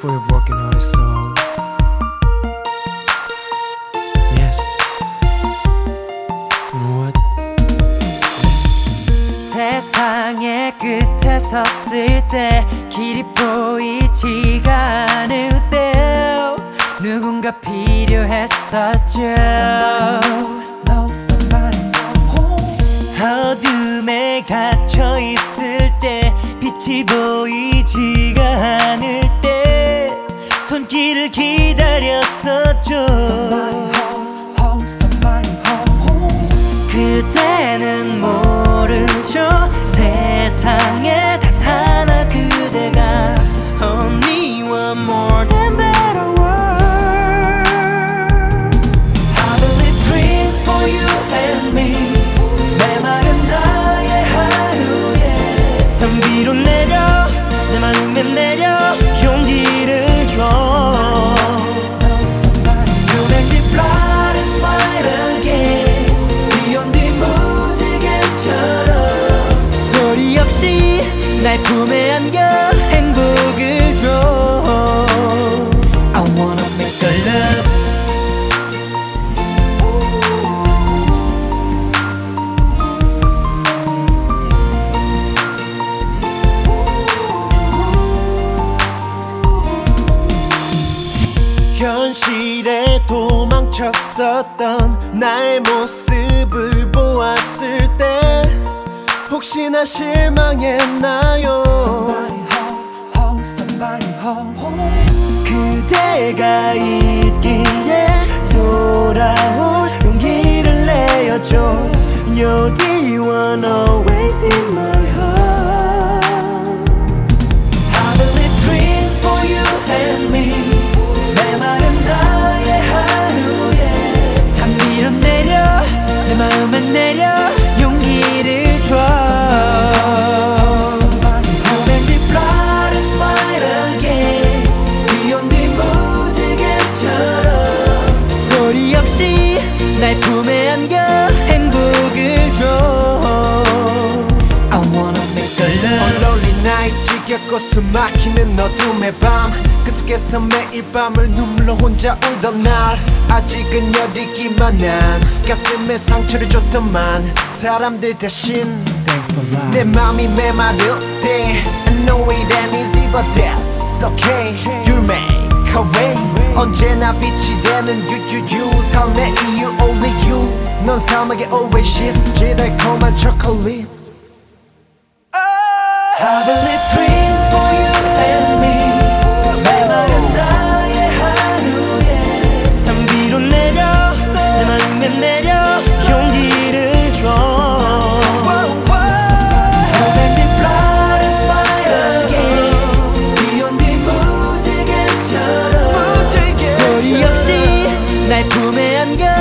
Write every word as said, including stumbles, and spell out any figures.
for your broken hearted soul. Yes. You know what? 세상의 끝에 섰을 때 길이 보이지가 않을 때 누군가 필요했었죠. 어둠에 갇혀 있을 때 빛이 보이지가 않을 때 손길을 기다렸었죠. 그때는 모르죠. 세상에 단 하나 그대가 Only one more than better world. I believe dreams for you and me. 메마른 나의 하루에 담비로 내려 내 마음에 내려 용기를 줘. You make me blind and smile again. 비온 뒤 무지개처럼 소리 없이 날 품에 안겨 행복을 줘. I wanna make the love. 현실에 도망쳤었던 나의 모습을 보았을 때 혹시나 실망했나요? 그대가 있기에 돌아올 용기를 내어줘. You're the one always in my heart. I believe dreams for you and me. 메마른 나의 하루에 담비로 내려 내 마음에 내려 용기를 줘. You make me blind and smile again. 비온 뒤 무지개처럼 소리 없이 날 품에 안겨 행복을 줘. I wanna make the love. Lonely night 지겹고 숨 막히는 어둠의 밤 그 속에서 매일 밤을 눈물로 혼자 울던 날 아직은 여리기만 한 가슴에 상처를 줬더만 사람들 대신 내 맘이 메마를 때 I know it ain't easy but that's okay. You'll make a way. 언제나 빛이 되는 you you you 삶의 이유 only you. 넌 삶에게 oasis 달콤한 초콜릿. I believe dreams for you and me. 메마른 나의 하루에 담비로 내려 내 마음에 내려 용기를 줘. You make me blind and smile again. 비온 뒤 무지개처럼 소리 없이 날 품에 안겨